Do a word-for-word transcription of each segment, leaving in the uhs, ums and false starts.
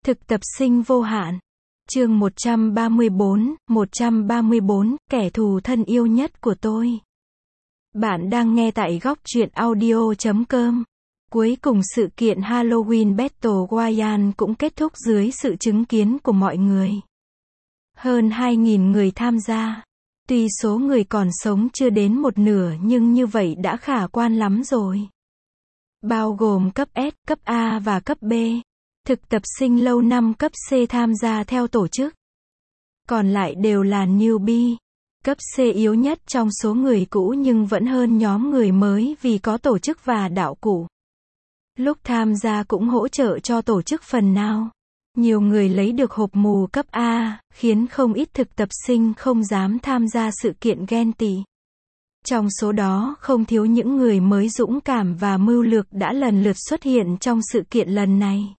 Thực tập sinh vô hạn. Chương một trăm ba mươi bốn, một trăm ba mươi bốn, kẻ thù thân yêu nhất của tôi. Bạn đang nghe tại góc truyện audio chấm com. Cuối cùng sự kiện Halloween Battle Royale cũng kết thúc dưới sự chứng kiến của mọi người. Hơn hai nghìn người tham gia. Tuy số người còn sống chưa đến một nửa nhưng như vậy đã khả quan lắm rồi. Bao gồm cấp S, cấp A và cấp B. Thực tập sinh lâu năm cấp C tham gia theo tổ chức. Còn lại đều là newbie. Cấp C yếu nhất trong số người cũ nhưng vẫn hơn nhóm người mới vì có tổ chức và đạo cụ. Lúc tham gia cũng hỗ trợ cho tổ chức phần nào. Nhiều người lấy được hộp mù cấp A, khiến không ít thực tập sinh không dám tham gia sự kiện ghen tị. Trong số đó không thiếu những người mới dũng cảm và mưu lược đã lần lượt xuất hiện trong sự kiện lần này.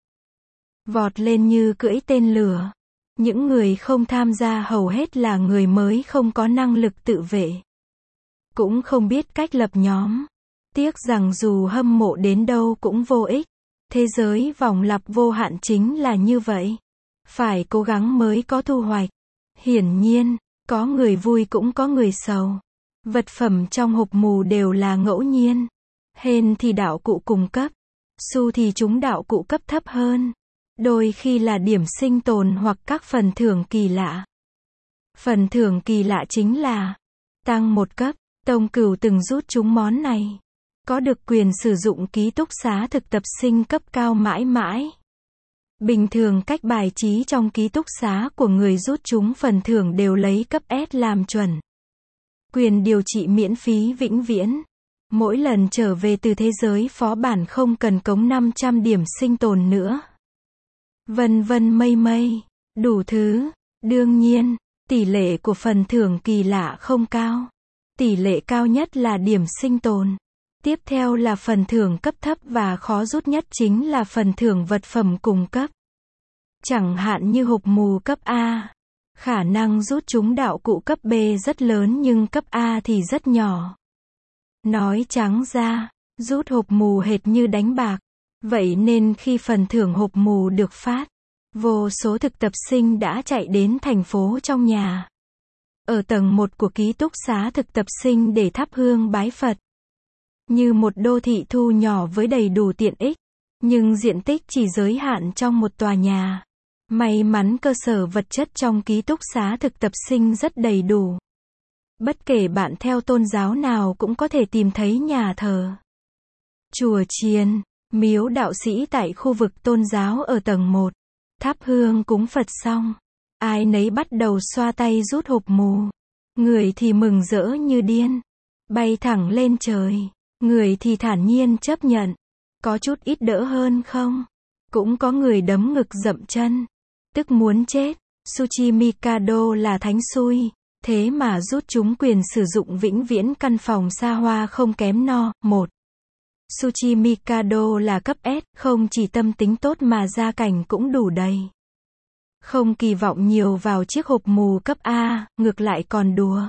Vọt lên như cưỡi tên lửa. Những người không tham gia hầu hết là người mới không có năng lực tự vệ. Cũng không biết cách lập nhóm. Tiếc rằng dù hâm mộ đến đâu cũng vô ích. Thế giới vòng lặp vô hạn chính là như vậy. Phải cố gắng mới có thu hoạch. Hiển nhiên, có người vui cũng có người sầu. Vật phẩm trong hộp mù đều là ngẫu nhiên. Hên thì đạo cụ cùng cấp. Su thì chúng đạo cụ cấp thấp hơn. Đôi khi là điểm sinh tồn hoặc các phần thưởng kỳ lạ. Phần thưởng kỳ lạ chính là tăng một cấp. Tông Cửu từng rút chúng món này. Có được quyền sử dụng ký túc xá thực tập sinh cấp cao mãi mãi. Bình thường cách bài trí trong ký túc xá của người rút chúng phần thưởng đều lấy cấp S làm chuẩn. Quyền điều trị miễn phí vĩnh viễn. Mỗi lần trở về từ thế giới phó bản không cần cống năm trăm điểm sinh tồn nữa. Vân vân mây mây. Đủ thứ. Đương nhiên, tỷ lệ của phần thưởng kỳ lạ không cao. Tỷ lệ cao nhất là điểm sinh tồn. Tiếp theo là phần thưởng cấp thấp và khó rút nhất chính là phần thưởng vật phẩm cùng cấp. Chẳng hạn như hộp mù cấp A. Khả năng rút chúng đạo cụ cấp B rất lớn nhưng cấp A thì rất nhỏ. Nói trắng ra, rút hộp mù hệt như đánh bạc. Vậy nên khi phần thưởng hộp mù được phát, vô số thực tập sinh đã chạy đến thành phố trong nhà. Ở tầng một của ký túc xá thực tập sinh để thắp hương bái Phật. Như một đô thị thu nhỏ với đầy đủ tiện ích. Nhưng diện tích chỉ giới hạn trong một tòa nhà. May mắn cơ sở vật chất trong ký túc xá thực tập sinh rất đầy đủ. Bất kể bạn theo tôn giáo nào cũng có thể tìm thấy nhà thờ. Chùa chiền, miếu đạo sĩ tại khu vực tôn giáo ở tầng một. Thắp hương cúng Phật xong. Ai nấy bắt đầu xoa tay rút hộp mù. Người thì mừng rỡ như điên. Bay thẳng lên trời. Người thì thản nhiên chấp nhận. Có chút ít đỡ hơn không? Cũng có người đấm ngực dậm chân. Tức muốn chết. Tsuchi Mikado là thánh xui. Thế mà rút chúng quyền sử dụng vĩnh viễn căn phòng xa hoa không kém no. Một. Tsuchi Mikado là cấp S, không chỉ tâm tính tốt mà gia cảnh cũng đủ đầy. Không kỳ vọng nhiều vào chiếc hộp mù cấp A, ngược lại còn đùa.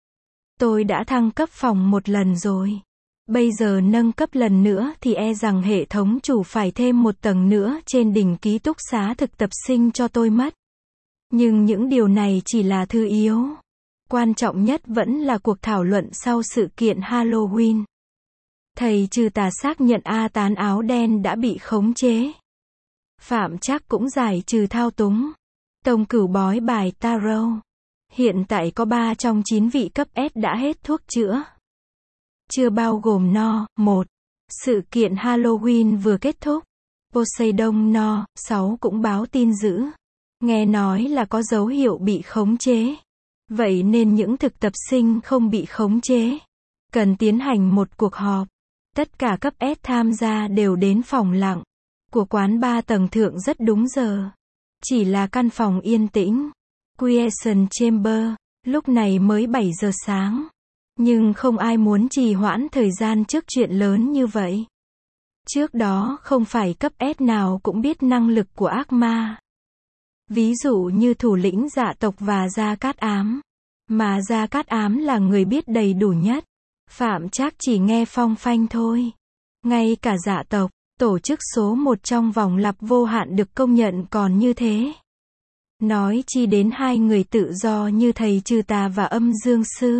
Tôi đã thăng cấp phòng một lần rồi. Bây giờ nâng cấp lần nữa thì e rằng hệ thống chủ phải thêm một tầng nữa trên đỉnh ký túc xá thực tập sinh cho tôi mất. Nhưng những điều này chỉ là thứ yếu. Quan trọng nhất vẫn là cuộc thảo luận sau sự kiện Halloween. Thầy trừ tà xác nhận A tán áo đen đã bị khống chế. Phạm Trác cũng giải trừ thao túng. Tông Cửu bói bài tarot. Hiện tại có ba trong chín vị cấp S đã hết thuốc chữa. Chưa bao gồm No, một. Sự kiện Halloween vừa kết thúc. Poseidon No, sáu cũng báo tin dữ. Nghe nói là có dấu hiệu bị khống chế. Vậy nên những thực tập sinh không bị khống chế. Cần tiến hành một cuộc họp. Tất cả cấp S tham gia đều đến phòng lặng. Của quán ba tầng thượng rất đúng giờ. Chỉ là căn phòng yên tĩnh. Quiescent Chamber. Lúc này mới bảy giờ sáng. Nhưng không ai muốn trì hoãn thời gian trước chuyện lớn như vậy. Trước đó không phải cấp S nào cũng biết năng lực của ác ma. Ví dụ như thủ lĩnh Dạ tộc và Gia Cát Ám. Mà Gia Cát Ám là người biết đầy đủ nhất. Phạm Trác chỉ nghe phong phanh thôi. Ngay cả Dạ tộc, Tổ chức số một trong vòng lặp vô hạn được công nhận còn như thế. Nói chi đến hai người tự do như thầy Trừ Tà và Âm Dương Sư.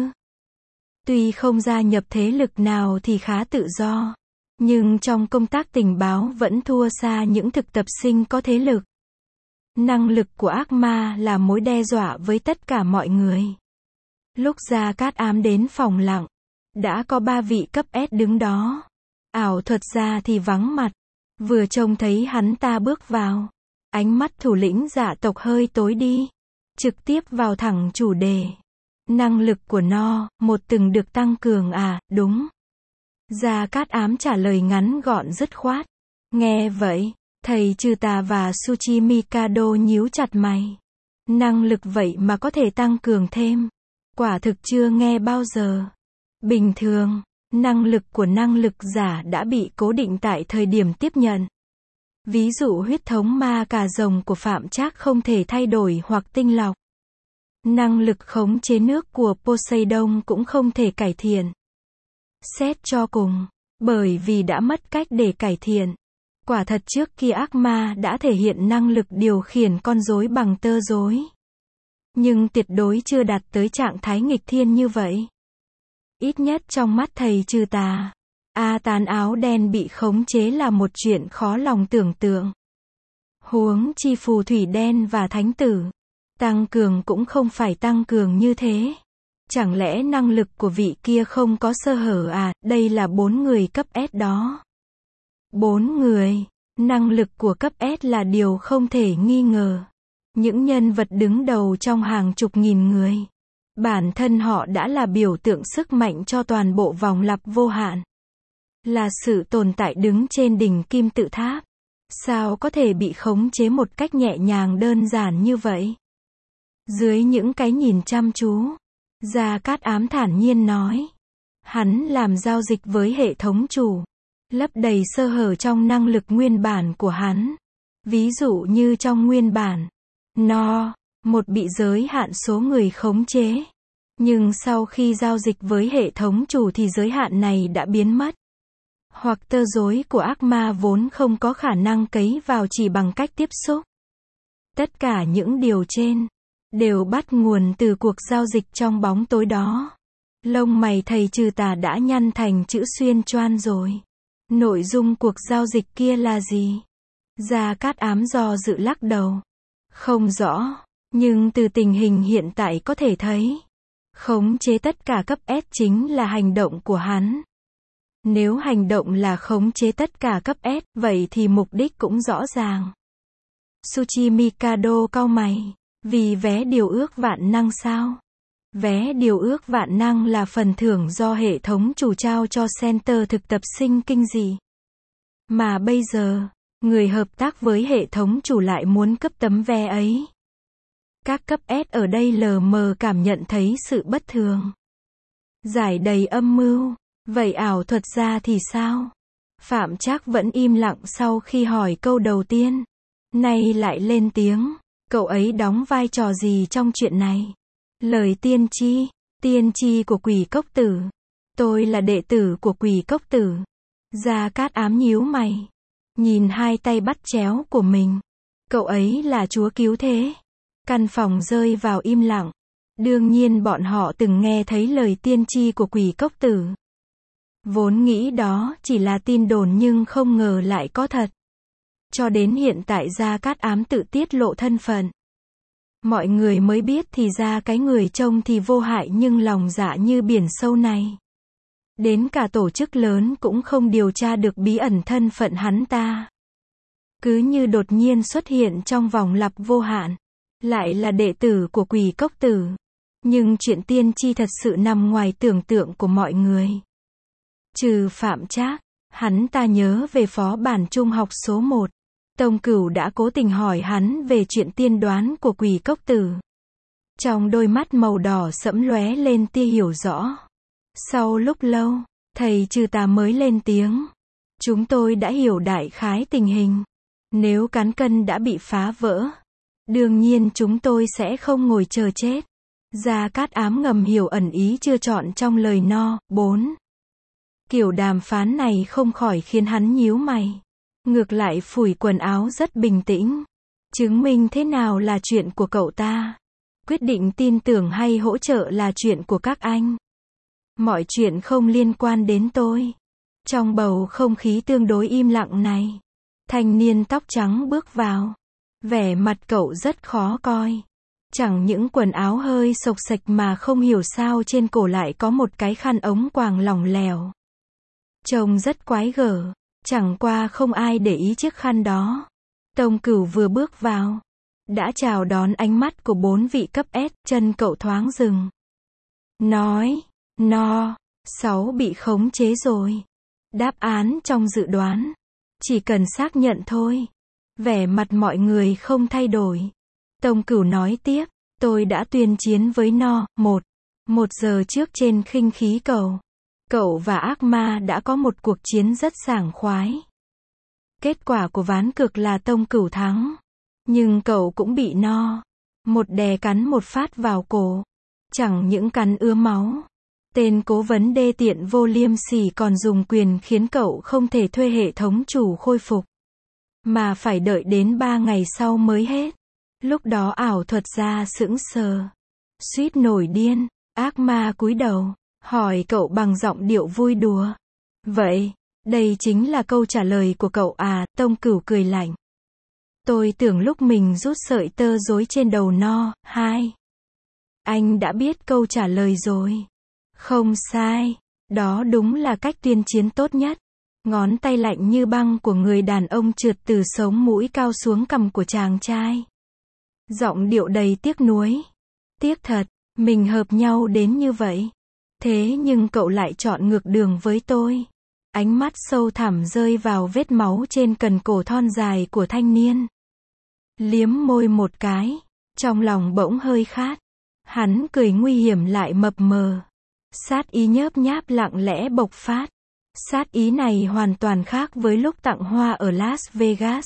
Tuy không gia nhập thế lực nào thì khá tự do, nhưng trong công tác tình báo vẫn thua xa những thực tập sinh có thế lực. Năng lực của ác ma là mối đe dọa với tất cả mọi người. Lúc Gia Cát Ám đến phòng lặng, đã có ba vị cấp S đứng đó. Ảo thuật gia thì vắng mặt. Vừa trông thấy hắn ta bước vào, ánh mắt thủ lĩnh dạ tộc hơi tối đi. Trực tiếp vào thẳng chủ đề. Năng lực của nó, một từng được tăng cường à, đúng. Gia Cát Ám trả lời ngắn gọn dứt khoát. Nghe vậy, thầy Trừ Tà và Suchi Mikado nhíu chặt mày. Năng lực vậy mà có thể tăng cường thêm. Quả thực chưa nghe bao giờ. Bình thường, năng lực của năng lực giả đã bị cố định tại thời điểm tiếp nhận. Ví dụ huyết thống ma cà rồng của Phạm Trác không thể thay đổi hoặc tinh lọc. Năng lực khống chế nước của Poseidon cũng không thể cải thiện. Xét cho cùng, bởi vì đã mất cách để cải thiện. Quả thật trước kia ác ma đã thể hiện năng lực điều khiển con rối bằng tơ rối. Nhưng tuyệt đối chưa đạt tới trạng thái nghịch thiên như vậy. Ít nhất trong mắt thầy Trừ Tà, A Tán áo đen bị khống chế là một chuyện khó lòng tưởng tượng. Huống chi phù thủy đen và thánh tử. Tăng cường cũng không phải tăng cường như thế. Chẳng lẽ năng lực của vị kia không có sơ hở à, đây là bốn người cấp S đó. Bốn người, năng lực của cấp S là điều không thể nghi ngờ. Những nhân vật đứng đầu trong hàng chục nghìn người. Bản thân họ đã là biểu tượng sức mạnh cho toàn bộ vòng lặp vô hạn. Là sự tồn tại đứng trên đỉnh kim tự tháp. Sao có thể bị khống chế một cách nhẹ nhàng đơn giản như vậy? Dưới những cái nhìn chăm chú, Gia Cát Ám thản nhiên nói. Hắn làm giao dịch với hệ thống chủ. Lấp đầy sơ hở trong năng lực nguyên bản của hắn. Ví dụ như trong nguyên bản, nó, một bị giới hạn số người khống chế. Nhưng sau khi giao dịch với hệ thống chủ thì giới hạn này đã biến mất. Hoặc tơ rối của ác ma vốn không có khả năng cấy vào chỉ bằng cách tiếp xúc. Tất cả những điều trên đều bắt nguồn từ cuộc giao dịch trong bóng tối đó. Lông mày thầy Trừ Tà đã nhăn thành chữ xuyên choan rồi. Nội dung cuộc giao dịch kia là gì? Gia Cát Ám do dự lắc đầu. Không rõ, nhưng từ tình hình hiện tại có thể thấy, khống chế tất cả cấp S chính là hành động của hắn. Nếu hành động là khống chế tất cả cấp S, vậy thì mục đích cũng rõ ràng. Suchi Mikado cau mày. Vì vé điều ước vạn năng sao? Vé điều ước vạn năng là phần thưởng do hệ thống chủ trao cho Center thực tập sinh kinh dị. Mà bây giờ, người hợp tác với hệ thống chủ lại muốn cấp tấm vé ấy. Các cấp S ở đây lờ mờ cảm nhận thấy sự bất thường. Giải đầy âm mưu. Vậy ảo thuật gia thì sao? Phạm Trác vẫn im lặng sau khi hỏi câu đầu tiên. Nay lại lên tiếng. Cậu ấy đóng vai trò gì trong chuyện này? Lời tiên tri. Tiên tri của Quỷ Cốc Tử. Tôi là đệ tử của Quỷ Cốc Tử. Gia Cát Ám nhíu mày. Nhìn hai tay bắt chéo của mình. Cậu ấy là chúa cứu thế. Căn phòng rơi vào im lặng. Đương nhiên bọn họ từng nghe thấy lời tiên tri của Quỷ Cốc Tử. Vốn nghĩ đó chỉ là tin đồn nhưng không ngờ lại có thật. Cho đến hiện tại Gia Cát Ám tự tiết lộ thân phận. Mọi người mới biết thì ra cái người trông thì vô hại nhưng lòng dạ như biển sâu này. Đến cả tổ chức lớn cũng không điều tra được bí ẩn thân phận hắn ta. Cứ như đột nhiên xuất hiện trong vòng lặp vô hạn. Lại là đệ tử của Quỷ Cốc Tử. Nhưng chuyện tiên tri thật sự nằm ngoài tưởng tượng của mọi người. Trừ Phạm Trác, hắn ta nhớ về phó bản trung học số một. Tông Cửu đã cố tình hỏi hắn về chuyện tiên đoán của Quỷ Cốc Tử. Trong đôi mắt màu đỏ sẫm lóe lên tia hiểu rõ. Sau lúc lâu, thầy Trừ Tà mới lên tiếng. Chúng tôi đã hiểu đại khái tình hình. Nếu cán cân đã bị phá vỡ, đương nhiên chúng tôi sẽ không ngồi chờ chết. Gia Cát Ám ngầm hiểu ẩn ý chưa chọn trong lời no. bốn. Kiểu đàm phán này không khỏi khiến hắn nhíu mày. Ngược lại phủi quần áo rất bình tĩnh. Chứng minh thế nào là chuyện của cậu ta. Quyết định tin tưởng hay hỗ trợ là chuyện của các anh. Mọi chuyện không liên quan đến tôi. Trong bầu không khí tương đối im lặng này, thanh niên tóc trắng bước vào. Vẻ mặt cậu rất khó coi. Chẳng những quần áo hơi xộc xệch mà không hiểu sao trên cổ lại có một cái khăn ống quàng lỏng lẻo. Trông rất quái gở. Chẳng qua không ai để ý chiếc khăn đó. Tông Cửu vừa bước vào, đã chào đón ánh mắt của bốn vị cấp S, chân cậu thoáng dừng. Nói, no, sáu bị khống chế rồi. Đáp án trong dự đoán. Chỉ cần xác nhận thôi. Vẻ mặt mọi người không thay đổi. Tông Cửu nói tiếp, tôi đã tuyên chiến với no, một, một giờ trước trên khinh khí cầu. Cậu và ác ma đã có một cuộc chiến rất sảng khoái. Kết quả của ván cược là Tông Cửu thắng. Nhưng cậu cũng bị no. Một đè cắn một phát vào cổ. Chẳng những cắn ứa máu. Tên cố vấn đê tiện vô liêm sỉ còn dùng quyền khiến cậu không thể thuê hệ thống chủ khôi phục. Mà phải đợi đến ba ngày sau mới hết. Lúc đó ảo thuật gia sững sờ. Suýt nổi điên. Ác ma cúi đầu. Hỏi cậu bằng giọng điệu vui đùa. Vậy, đây chính là câu trả lời của cậu à? Tông Cửu cười lạnh. Tôi tưởng lúc mình rút sợi tơ rối trên đầu no, hai. Anh đã biết câu trả lời rồi. Không sai. Đó đúng là cách tuyên chiến tốt nhất. Ngón tay lạnh như băng của người đàn ông trượt từ sống mũi cao xuống cằm của chàng trai. Giọng điệu đầy tiếc nuối. Tiếc thật, mình hợp nhau đến như vậy. Thế nhưng cậu lại chọn ngược đường với tôi. Ánh mắt sâu thẳm rơi vào vết máu trên cần cổ thon dài của thanh niên. Liếm môi một cái. Trong lòng bỗng hơi khát. Hắn cười nguy hiểm lại mập mờ. Sát ý nhớp nháp lặng lẽ bộc phát. Sát ý này hoàn toàn khác với lúc tặng hoa ở Las Vegas.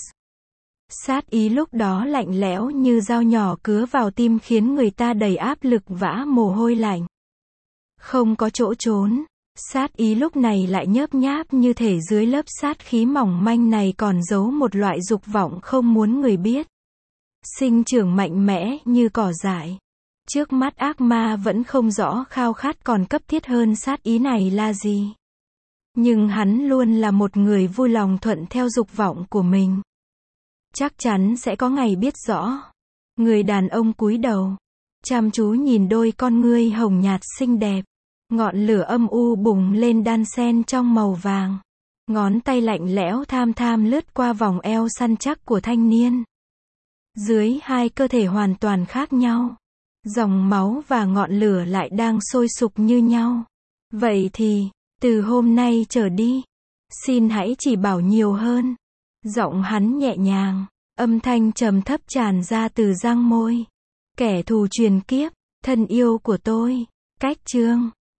Sát ý lúc đó lạnh lẽo như dao nhỏ cứa vào tim khiến người ta đầy áp lực vã mồ hôi lạnh. Không có chỗ trốn. Sát ý lúc này lại nhớp nháp như thể dưới lớp sát khí mỏng manh này còn giấu một loại dục vọng không muốn người biết. Sinh trưởng mạnh mẽ như cỏ dại. Trước mắt ác ma vẫn không rõ khao khát còn cấp thiết hơn sát ý này là gì. Nhưng hắn luôn là một người vui lòng thuận theo dục vọng của mình. Chắc chắn sẽ có ngày biết rõ. Người đàn ông cúi đầu, chăm chú nhìn đôi con ngươi hồng nhạt xinh đẹp. Ngọn lửa âm u bùng lên đan xen trong màu vàng. Ngón tay lạnh lẽo tham tham lướt qua vòng eo săn chắc của thanh niên. Dưới hai cơ thể hoàn toàn khác nhau. Dòng máu và ngọn lửa lại đang sôi sục như nhau. Vậy thì, từ hôm nay trở đi, xin hãy chỉ bảo nhiều hơn. Giọng hắn nhẹ nhàng, âm thanh trầm thấp tràn ra từ răng môi. Kẻ thù truyền kiếp, thân yêu của tôi. Cách chương